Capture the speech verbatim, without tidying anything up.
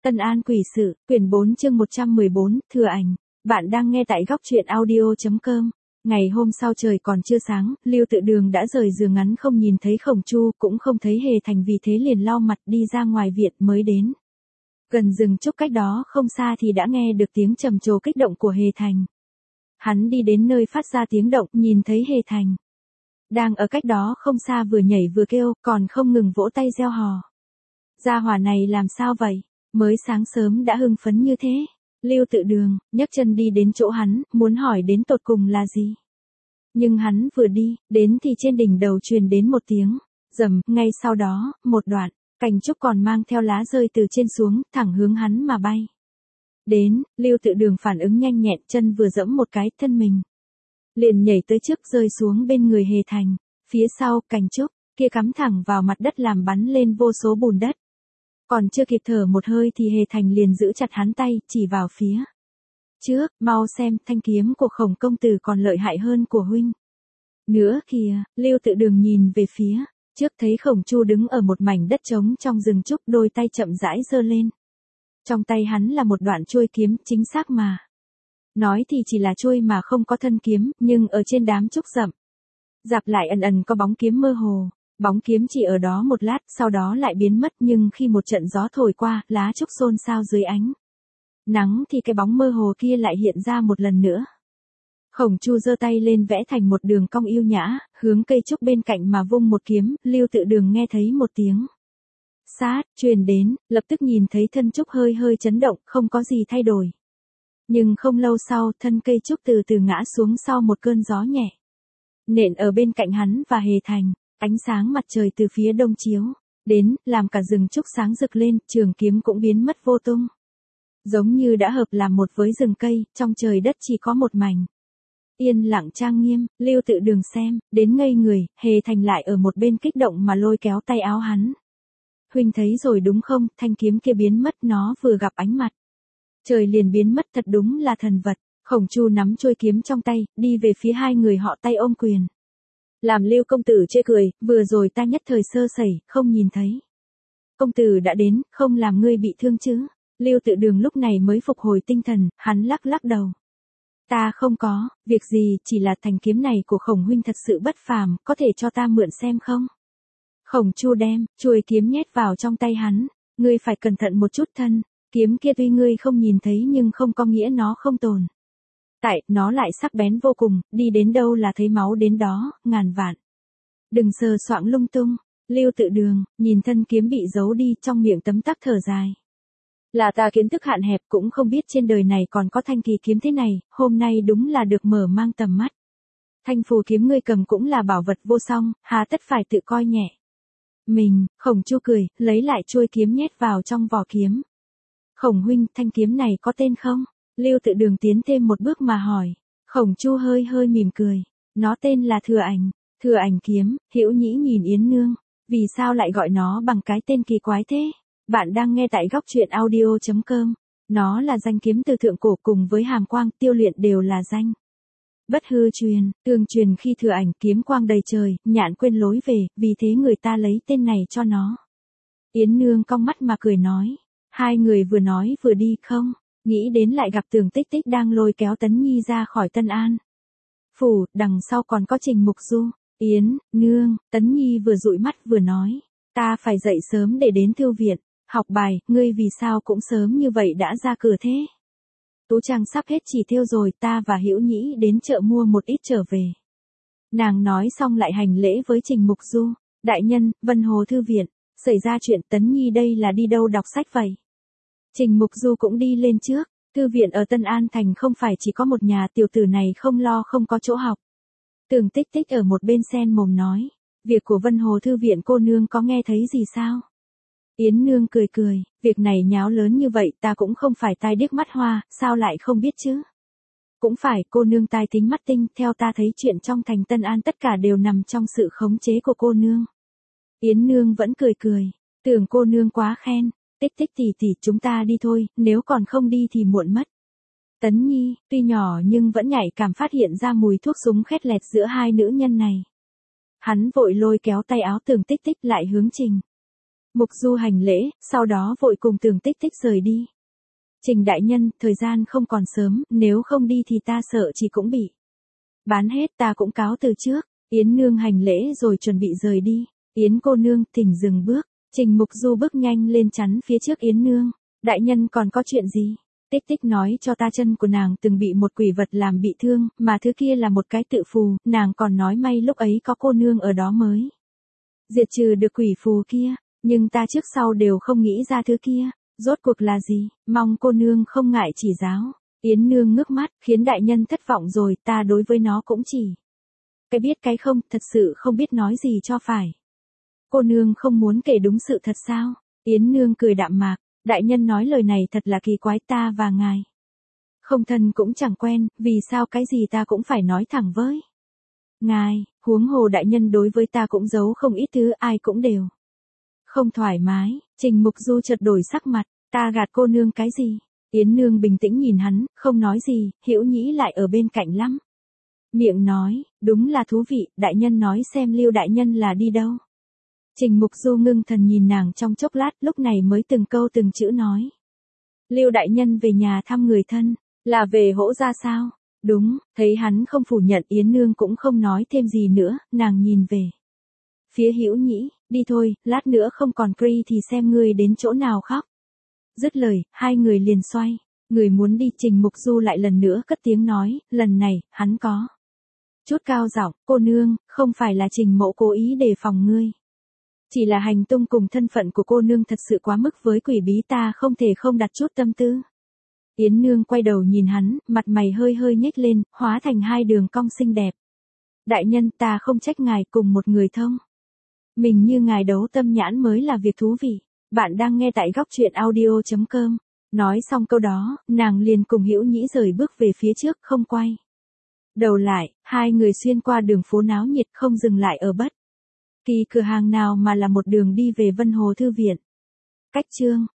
Tân An quỷ sự, quyển bốn chương một trăm mười bốn, thừa ảnh. Bạn đang nghe tại góc truyện audio chấm com. Ngày hôm sau trời còn chưa sáng, Lưu Tự Đường đã rời giường ngắn không nhìn thấy Khổng Chu, cũng không thấy Hề Thành, vì thế liền lau mặt đi ra ngoài viện mới đến. Gần rừng trúc cách đó không xa thì đã nghe được tiếng trầm trồ kích động của Hề Thành. Hắn đi đến nơi phát ra tiếng động, nhìn thấy Hề Thành đang ở cách đó không xa, vừa nhảy vừa kêu, còn không ngừng vỗ tay reo hò. Gia hỏa này làm sao vậy? Mới sáng sớm đã hưng phấn như thế. Lưu Tự Đường nhấc chân đi đến chỗ hắn, muốn hỏi đến tột cùng là gì. Nhưng hắn vừa đi đến thì trên đỉnh đầu truyền đến một tiếng rầm, ngay sau đó, một đoạn cành trúc còn mang theo lá rơi từ trên xuống, thẳng hướng hắn mà bay. Đến, Lưu Tự Đường phản ứng nhanh nhẹn, chân vừa dẫm một cái, thân mình liền nhảy tới trước, rơi xuống bên người Hề Thành. Phía sau, cành trúc kia cắm thẳng vào mặt đất làm bắn lên vô số bùn đất. Còn chưa kịp thở một hơi thì Hề Thành liền giữ chặt hắn tay, chỉ vào phía trước, mau xem, thanh kiếm của Khổng công tử còn lợi hại hơn của huynh nữa kìa. Lưu Tự Đường nhìn về phía trước, thấy Khổng Chu đứng ở một mảnh đất trống trong rừng trúc, đôi tay chậm rãi giơ lên. Trong tay hắn là một đoạn chuôi kiếm, chính xác mà nói thì chỉ là chuôi mà không có thân kiếm, nhưng ở trên đám trúc rậm rạp lại ẩn ẩn có bóng kiếm mơ hồ. Bóng kiếm chỉ ở đó một lát, sau đó lại biến mất, nhưng khi một trận gió thổi qua, lá trúc xôn xao dưới ánh nắng thì cái bóng mơ hồ kia lại hiện ra một lần nữa. Khổng Chu giơ tay lên vẽ thành một đường cong yêu nhã, hướng cây trúc bên cạnh mà vung một kiếm. Lưu Tự Đường nghe thấy một tiếng sát truyền đến, lập tức nhìn thấy thân trúc hơi hơi chấn động, không có gì thay đổi. Nhưng không lâu sau, thân cây trúc từ từ ngã xuống sau một cơn gió nhẹ nện ở bên cạnh hắn và Hề Thành. Ánh sáng mặt trời từ phía đông chiếu đến, làm cả rừng trúc sáng rực lên, trường kiếm cũng biến mất vô tung. Giống như đã hợp làm một với rừng cây, trong trời đất chỉ có một mảnh yên lặng trang nghiêm. Lưu Tự Đường xem đến ngây người, Hề Thành lại ở một bên kích động mà lôi kéo tay áo hắn. Huynh thấy rồi đúng không, thanh kiếm kia biến mất, nó vừa gặp ánh mặt trời liền biến mất, thật đúng là thần vật. Khổng Chu nắm chuôi kiếm trong tay, đi về phía hai người họ, tay ôm quyền. Làm Lưu công tử chê cười, vừa rồi ta nhất thời sơ sẩy, không nhìn thấy. Công tử đã đến, không làm ngươi bị thương chứ? Lưu Tự Đường lúc này mới phục hồi tinh thần, hắn lắc lắc đầu. Ta không có, việc gì, chỉ là thanh kiếm này của Khổng huynh thật sự bất phàm, có thể cho ta mượn xem không? Khổng Chu đem chuôi kiếm nhét vào trong tay hắn. Ngươi phải cẩn thận một chút thân, kiếm kia tuy ngươi không nhìn thấy nhưng không có nghĩa nó không tồn tại, nó lại sắc bén vô cùng, đi đến đâu là thấy máu đến đó, ngàn vạn đừng sờ soạng lung tung. Lưu Tự Đường nhìn thân kiếm bị giấu đi, trong miệng tấm tắc thở dài. Là ta kiến thức hạn hẹp, cũng không biết trên đời này còn có thanh kỳ kiếm thế này, hôm nay đúng là được mở mang tầm mắt. Thanh phù kiếm ngươi cầm cũng là bảo vật vô song, hà tất phải tự coi nhẹ mình. Khổng Chu cười, lấy lại chuôi kiếm nhét vào trong vỏ kiếm. Khổng huynh, thanh kiếm này có tên không? Lưu Tự Đường tiến thêm một bước mà hỏi. Khổng Chu hơi hơi mỉm cười. Nó tên là Thừa Ảnh. Thừa Ảnh kiếm. Hữu Nhĩ nhìn Yến Nương. Vì sao lại gọi nó bằng cái tên kỳ quái thế? Bạn đang nghe tại góc truyện audio chấm com. Nó là danh kiếm từ thượng cổ, cùng với Hàm Quang, Tiêu Luyện đều là danh bất hư truyền, tương truyền khi Thừa Ảnh kiếm quang đầy trời, nhạn quên lối về, vì thế người ta lấy tên này cho nó. Yến Nương cong mắt mà cười nói. Hai người vừa nói vừa đi, không nghĩ đến lại gặp Tưởng Tích Tích đang lôi kéo Tấn Nhi ra khỏi Tân An phủ, đằng sau còn có Trình Mục Du. Yến Nương, Tấn Nhi vừa dụi mắt vừa nói. Ta phải dậy sớm để đến thư viện học bài, ngươi vì sao cũng sớm như vậy đã ra cửa thế? Tú trang sắp hết chỉ thêu rồi, ta và Hữu Nhĩ đến chợ mua một ít trở về. Nàng nói xong lại hành lễ với Trình Mục Du. Đại nhân, Vân Hồ thư viện xảy ra chuyện, Tấn Nhi đây là đi đâu đọc sách vậy? Trình Mục Du cũng đi lên trước. Thư viện ở Tân An Thành không phải chỉ có một nhà, tiểu tử này không lo không có chỗ học. Tưởng Tích Tích ở một bên sen mồm nói. Việc của Vân Hồ thư viện cô nương có nghe thấy gì sao? Yến Nương cười cười, việc này nháo lớn như vậy, ta cũng không phải tai điếc mắt hoa, sao lại không biết chứ? Cũng phải, cô nương tai tính mắt tinh, theo ta thấy chuyện trong thành Tân An tất cả đều nằm trong sự khống chế của cô nương. Yến Nương vẫn cười cười, tưởng cô nương quá khen. Tích Tích tỷ tỷ, chúng ta đi thôi, nếu còn không đi thì muộn mất. Tấn Nhi, tuy nhỏ nhưng vẫn nhạy cảm phát hiện ra mùi thuốc súng khét lẹt giữa hai nữ nhân này. Hắn vội lôi kéo tay áo Tưởng Tích Tích lại hướng Trình Mục Du hành lễ, sau đó vội cùng Tường Tích Tích rời đi. Trình đại nhân, thời gian không còn sớm, nếu không đi thì ta sợ chỉ cũng bị bán hết, ta cũng cáo từ trước. Yến nương hành lễ rồi chuẩn bị rời đi. Yến cô nương, thỉnh dừng bước. Trình Mục Du bước nhanh lên chắn phía trước Yến nương. Đại nhân còn có chuyện gì? Tích Tích nói cho ta chân của nàng từng bị một quỷ vật làm bị thương, mà thứ kia là một cái tự phù, nàng còn nói may lúc ấy có cô nương ở đó mới diệt trừ được quỷ phù kia, nhưng ta trước sau đều không nghĩ ra thứ kia, rốt cuộc là gì, mong cô nương không ngại chỉ giáo. Yến nương ngước mắt, khiến đại nhân thất vọng rồi, ta đối với nó cũng chỉ cái biết cái không, thật sự không biết nói gì cho phải. Cô nương không muốn kể đúng sự thật sao? Yến nương cười đạm mạc, đại nhân nói lời này thật là kỳ quái, ta và ngài không thân cũng chẳng quen, vì sao cái gì ta cũng phải nói thẳng với ngài, huống hồ đại nhân đối với ta cũng giấu không ít thứ, ai cũng đều không thoải mái. Trình Mục Du chợt đổi sắc mặt, ta gạt cô nương cái gì? Yến nương bình tĩnh nhìn hắn, không nói gì, Hữu Nhĩ lại ở bên cạnh lắm miệng nói, đúng là thú vị, đại nhân nói xem Lưu đại nhân là đi đâu. Trình Mục Du ngưng thần nhìn nàng trong chốc lát, lúc này mới từng câu từng chữ nói. Lưu đại nhân về nhà thăm người thân, là về Hỗ gia sao? Đúng, thấy hắn không phủ nhận, Yến nương cũng không nói thêm gì nữa, nàng nhìn về phía Hữu Nhĩ, đi thôi, lát nữa không còn free thì xem ngươi đến chỗ nào khóc. Dứt lời, hai người liền xoay, người muốn đi. Trình Mục Du lại lần nữa cất tiếng nói, lần này, hắn có chút cao giọng, cô nương, không phải là Trình mẫu cố ý đề phòng ngươi. Chỉ là hành tung cùng thân phận của cô nương thật sự quá mức với quỷ bí, ta không thể không đặt chút tâm tư. Yến nương quay đầu nhìn hắn, mặt mày hơi hơi nhếch lên, hóa thành hai đường cong xinh đẹp. Đại nhân, ta không trách ngài, cùng một người thông mình như ngài đấu tâm nhãn mới là việc thú vị. Bạn đang nghe tại góc truyện audio chấm com. Nói xong câu đó, nàng liền cùng Hữu Nhĩ rời bước về phía trước, không quay đầu lại, hai người xuyên qua đường phố náo nhiệt, không dừng lại ở bất kỳ cửa hàng nào mà là một đường đi về Vân Hồ Thư Viện. Cách chương